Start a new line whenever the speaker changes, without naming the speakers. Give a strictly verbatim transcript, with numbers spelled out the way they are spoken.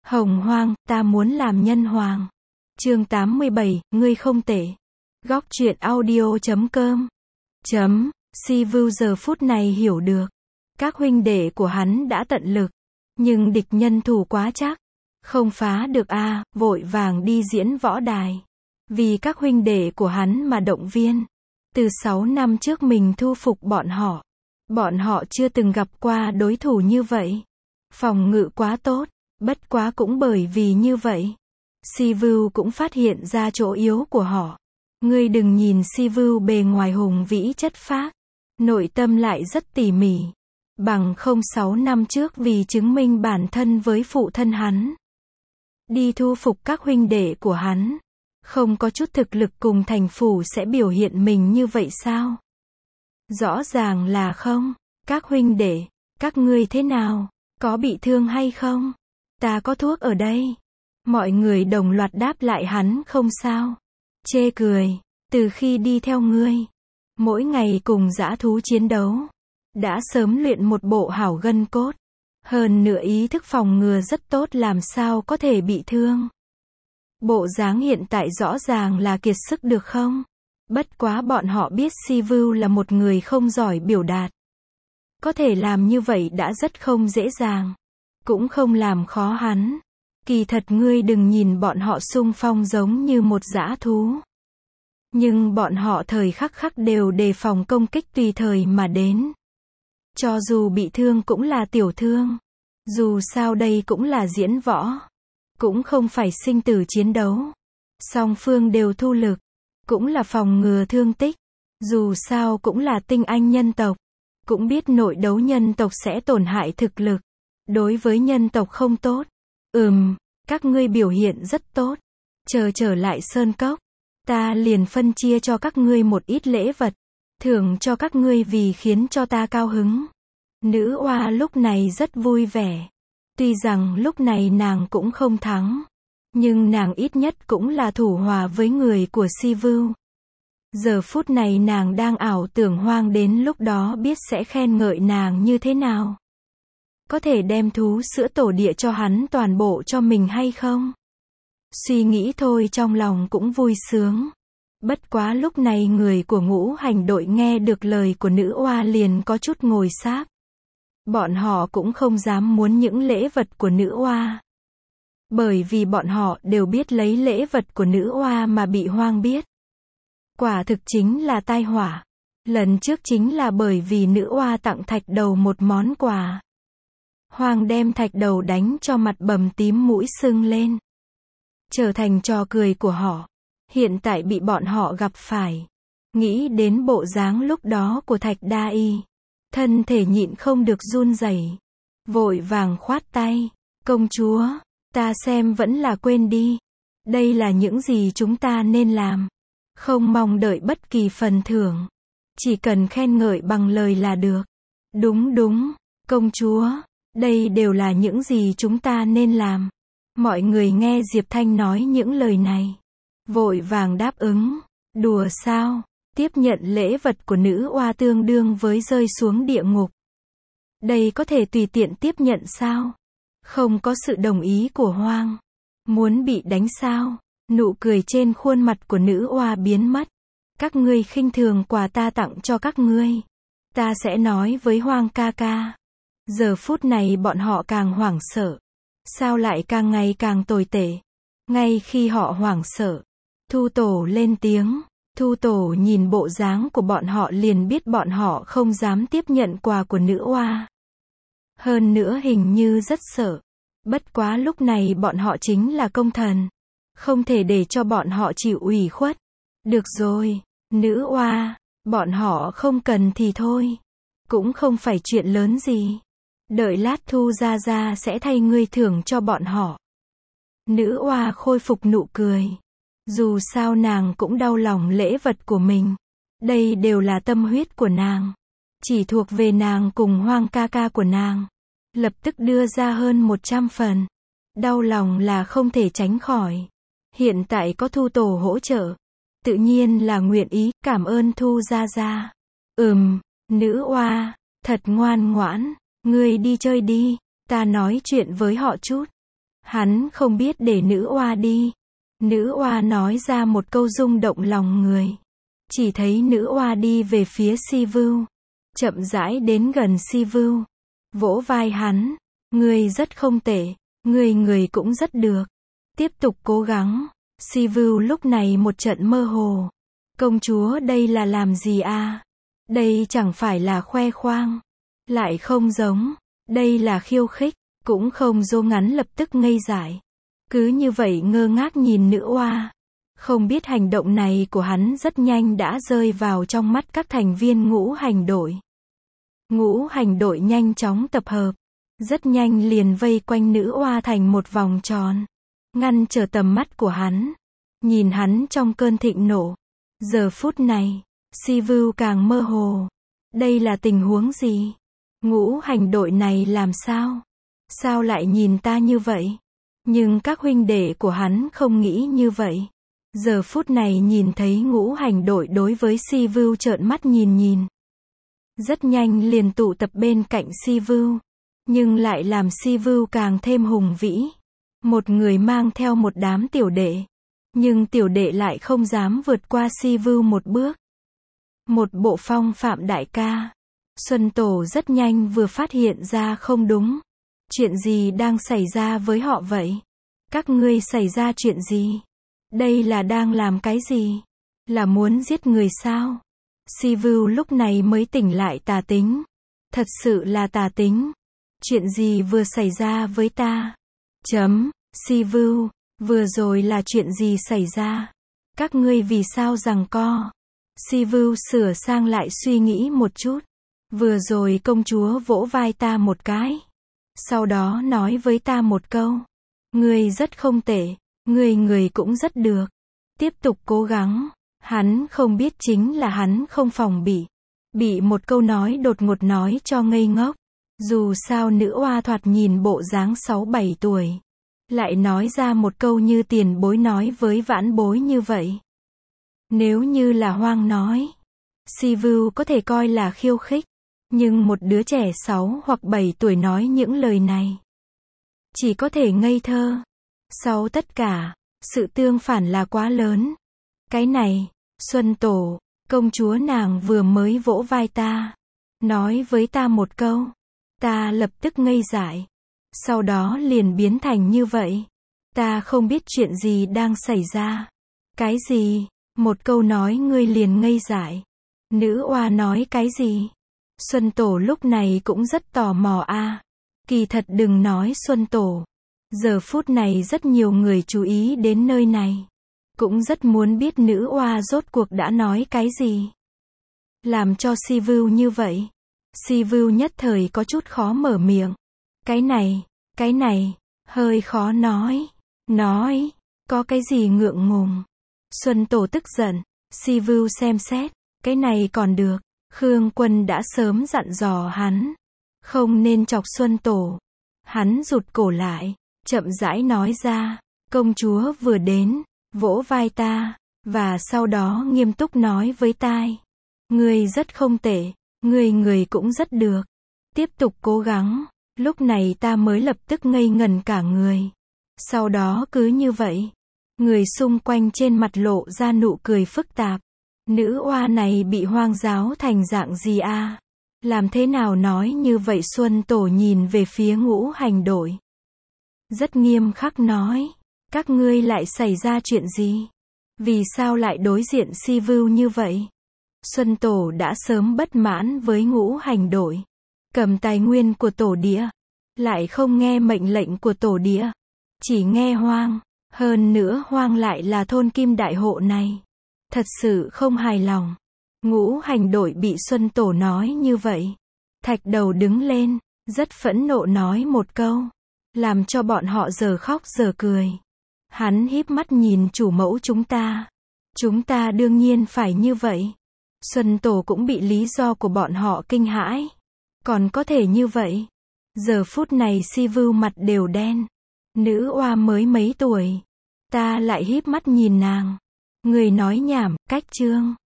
Hồng Hoang, ta muốn làm nhân hoàng. Chương tám mươi bảy, ngươi không tệ. Góc truyện audio chấm com. Chấm, Si-vu giờ phút này hiểu được. Các huynh đệ của hắn đã tận lực. Nhưng địch nhân thủ quá chắc. Không phá được a, à, vội vàng đi diễn võ đài. Vì các huynh đệ của hắn mà động viên. Từ sáu năm trước mình thu phục bọn họ. Bọn họ chưa từng gặp qua đối thủ như vậy. Phòng ngự quá tốt. Bất quá cũng bởi vì như vậy. Si-vu cũng phát hiện ra chỗ yếu của họ. Ngươi đừng nhìn Si-vu bề ngoài hùng vĩ chất phác. Nội tâm lại rất tỉ mỉ. Bằng không sáu năm trước vì chứng minh bản thân với phụ thân hắn. Đi thu phục các huynh đệ của hắn. Không có chút thực lực cùng thành phủ sẽ biểu hiện mình như vậy sao? Rõ ràng là không. Các huynh đệ, các ngươi thế nào? Có bị thương hay không? Ta có thuốc ở đây. Mọi người đồng loạt đáp lại hắn không sao. Chê cười. Từ khi đi theo ngươi, mỗi ngày cùng dã thú chiến đấu, đã sớm luyện một bộ hảo gân cốt. Hơn nữa ý thức phòng ngừa rất tốt, làm sao có thể bị thương. Bộ dáng hiện tại rõ ràng là kiệt sức được không? Bất quá bọn họ biết Si-vu là một người không giỏi biểu đạt. Có thể làm như vậy đã rất không dễ dàng. Cũng không làm khó hắn. Kỳ thật ngươi đừng nhìn bọn họ xung phong giống như một dã thú. Nhưng bọn họ thời khắc khắc đều đề phòng công kích tùy thời mà đến. Cho dù bị thương cũng là tiểu thương. Dù sao đây cũng là diễn võ. Cũng không phải sinh tử chiến đấu. Song phương đều thu lực. Cũng là phòng ngừa thương tích. Dù sao cũng là tinh anh nhân tộc. Cũng biết nội đấu nhân tộc sẽ tổn hại thực lực. Đối với nhân tộc không tốt. Ừm, các ngươi biểu hiện rất tốt. Chờ trở lại Sơn Cốc. Ta liền phân chia cho các ngươi một ít lễ vật. Thưởng cho các ngươi vì khiến cho ta cao hứng. Nữ oa lúc này rất vui vẻ. Tuy rằng lúc này nàng cũng không thắng. Nhưng nàng ít nhất cũng là thủ hòa với người của Si-vu. Giờ phút này nàng đang ảo tưởng Hoang đến lúc đó biết sẽ khen ngợi nàng như thế nào. Có thể đem thú sữa tổ địa cho hắn toàn bộ cho mình hay không? Suy nghĩ thôi trong lòng cũng vui sướng. Bất quá lúc này người của ngũ hành đội nghe được lời của nữ oa liền có chút ngồi sáp. Bọn họ cũng không dám muốn những lễ vật của nữ oa. Bởi vì bọn họ đều biết lấy lễ vật của nữ oa mà bị Hoang biết. Quả thực chính là tai họa. Lần trước chính là bởi vì nữ oa tặng thạch đầu một món quà. Hoang đem thạch đầu đánh cho mặt bầm tím mũi sưng lên. Trở thành trò cười của họ. Hiện tại bị bọn họ gặp phải. Nghĩ đến bộ dáng lúc đó của Thạch Đa Y. Thân thể nhịn không được run rẩy. Vội vàng khoát tay. Công chúa, ta xem vẫn là quên đi. Đây là những gì chúng ta nên làm. Không mong đợi bất kỳ phần thưởng. Chỉ cần khen ngợi bằng lời là được. Đúng đúng, công chúa. Đây đều là những gì chúng ta nên làm. Mọi người nghe Diệp Thanh nói những lời này. Vội vàng đáp ứng. Đùa sao? Tiếp nhận lễ vật của nữ oa tương đương với rơi xuống địa ngục. Đây có thể tùy tiện tiếp nhận sao? Không có sự đồng ý của Hoang. Muốn bị đánh sao? Nụ cười trên khuôn mặt của nữ oa biến mất. Các ngươi khinh thường quà ta tặng cho các ngươi. Ta sẽ nói với Hoang ca ca. Giờ phút này bọn họ càng hoảng sợ. Sao lại càng ngày càng tồi tệ? Ngay khi họ hoảng sợ, Thu Tổ lên tiếng. Thu Tổ nhìn bộ dáng của bọn họ liền biết bọn họ không dám tiếp nhận quà của nữ oa. Hơn nữa hình như rất sợ. Bất quá lúc này bọn họ chính là công thần. Không thể để cho bọn họ chịu ủy khuất. Được rồi, nữ oa, bọn họ không cần thì thôi. Cũng không phải chuyện lớn gì. Đợi lát Thu Gia Gia sẽ thay ngươi thưởng cho bọn họ. Nữ oa khôi phục nụ cười. Dù sao nàng cũng đau lòng lễ vật của mình. Đây đều là tâm huyết của nàng. Chỉ thuộc về nàng cùng Hoang ca ca của nàng. Lập tức đưa ra hơn một trăm phần. Đau lòng là không thể tránh khỏi. Hiện tại có Thu Tổ hỗ trợ. Tự nhiên là nguyện ý, cảm ơn Thu Gia Gia. Ừm, nữ oa, thật ngoan ngoãn. Ngươi đi chơi đi, ta nói chuyện với họ chút. Hắn không biết để nữ oa đi. Nữ oa nói ra một câu rung động lòng người. Chỉ thấy nữ oa đi về phía Si Vưu. Chậm rãi đến gần Si Vưu. Vỗ vai hắn. Ngươi rất không tệ. Ngươi người cũng rất được. Tiếp tục cố gắng. Si Vưu lúc này một trận mơ hồ. Công chúa đây là làm gì a? Đây chẳng phải là khoe khoang. Lại không giống. Đây là khiêu khích. Cũng không dô ngắn lập tức ngây dại. Cứ như vậy ngơ ngác nhìn nữ oa. Không biết hành động này của hắn rất nhanh đã rơi vào trong mắt các thành viên ngũ hành đội. Ngũ hành đội nhanh chóng tập hợp. Rất nhanh liền vây quanh nữ oa thành một vòng tròn. Ngăn trở tầm mắt của hắn. Nhìn hắn trong cơn thịnh nộ. Giờ phút này, Si Vưu càng mơ hồ. Đây là tình huống gì? Ngũ hành đội này làm sao? Sao lại nhìn ta như vậy? Nhưng các huynh đệ của hắn không nghĩ như vậy. Giờ phút này nhìn thấy ngũ hành đội đối với Si Vưu trợn mắt nhìn nhìn. Rất nhanh liền tụ tập bên cạnh Si Vưu. Nhưng lại làm Si Vưu càng thêm hùng vĩ. Một người mang theo một đám tiểu đệ. Nhưng tiểu đệ lại không dám vượt qua Si Vưu một bước. Một bộ phong phạm đại ca. Xuân Tổ rất nhanh vừa phát hiện ra không đúng. Chuyện gì đang xảy ra với họ vậy? Các ngươi xảy ra chuyện gì? Đây là đang làm cái gì? Là muốn giết người sao? Si Vưu lúc này mới tỉnh lại tà tính. Thật sự là tà tính. Chuyện gì vừa xảy ra với ta? Chấm. Si Vưu, vừa rồi là chuyện gì xảy ra? Các ngươi vì sao giằng co? Si Vưu sửa sang lại suy nghĩ một chút. Vừa rồi công chúa vỗ vai ta một cái. Sau đó nói với ta một câu. Ngươi rất không tệ. Ngươi người cũng rất được. Tiếp tục cố gắng. Hắn không biết chính là hắn không phòng bị. Bị một câu nói đột ngột nói cho ngây ngốc. Dù sao nữ oa thoạt nhìn bộ dáng sáu bảy tuổi. Lại nói ra một câu như tiền bối nói với vãn bối như vậy. Nếu như là hoang nói. Si Vưu có thể coi là khiêu khích. Nhưng một đứa trẻ sáu hoặc bảy tuổi nói những lời này. Chỉ có thể ngây thơ. Sau tất cả, sự tương phản là quá lớn. Cái này, Xuân Tổ, công chúa nàng vừa mới vỗ vai ta. Nói với ta một câu. Ta lập tức ngây dại. Sau đó liền biến thành như vậy. Ta không biết chuyện gì đang xảy ra. Cái gì? Một câu nói ngươi liền ngây dại. Nữ oa nói cái gì? Xuân Tổ lúc này cũng rất tò mò a. À. Kỳ thật đừng nói Xuân Tổ. Giờ phút này rất nhiều người chú ý đến nơi này. Cũng rất muốn biết nữ oa rốt cuộc đã nói cái gì. Làm cho Si Vưu như vậy. Si Vưu nhất thời có chút khó mở miệng. Cái này, cái này, hơi khó nói. Nói, có cái gì ngượng ngùng. Xuân Tổ tức giận. Si Vưu xem xét. Cái này còn được. Khương Quân đã sớm dặn dò hắn. Không nên chọc Xuân Tổ. Hắn rụt cổ lại. Chậm rãi nói ra. Công chúa vừa đến. Vỗ vai ta. Và sau đó nghiêm túc nói với tai. Ngươi rất không tệ. Ngươi người cũng rất được. Tiếp tục cố gắng. Lúc này ta mới lập tức ngây ngần cả người. Sau đó cứ như vậy. Người xung quanh trên mặt lộ ra nụ cười phức tạp. Nữ oa này bị hoang giáo thành dạng gì a? À? Làm thế nào nói như vậy? Xuân Tổ nhìn về phía ngũ hành đội. Rất nghiêm khắc nói. Các ngươi lại xảy ra chuyện gì? Vì sao lại đối diện Si Vưu như vậy? Xuân Tổ đã sớm bất mãn với ngũ hành đội. Cầm tài nguyên của tổ địa. Lại không nghe mệnh lệnh của tổ địa. Chỉ nghe hoang. Hơn nữa hoang lại là thôn Kim Đại Hộ này. Thật sự không hài lòng. Ngũ hành đội bị Xuân Tổ nói như vậy. Thạch Đầu đứng lên. Rất phẫn nộ nói một câu. Làm cho bọn họ giờ khóc giờ cười. Hắn híp mắt nhìn chủ mẫu chúng ta. Chúng ta đương nhiên phải như vậy. Xuân Tổ cũng bị lý do của bọn họ kinh hãi. Còn có thể như vậy. Giờ phút này Si Vưu mặt đều đen. Nữ oa mới mấy tuổi. Ta lại híp mắt nhìn nàng. Người nói nhảm, cách chương.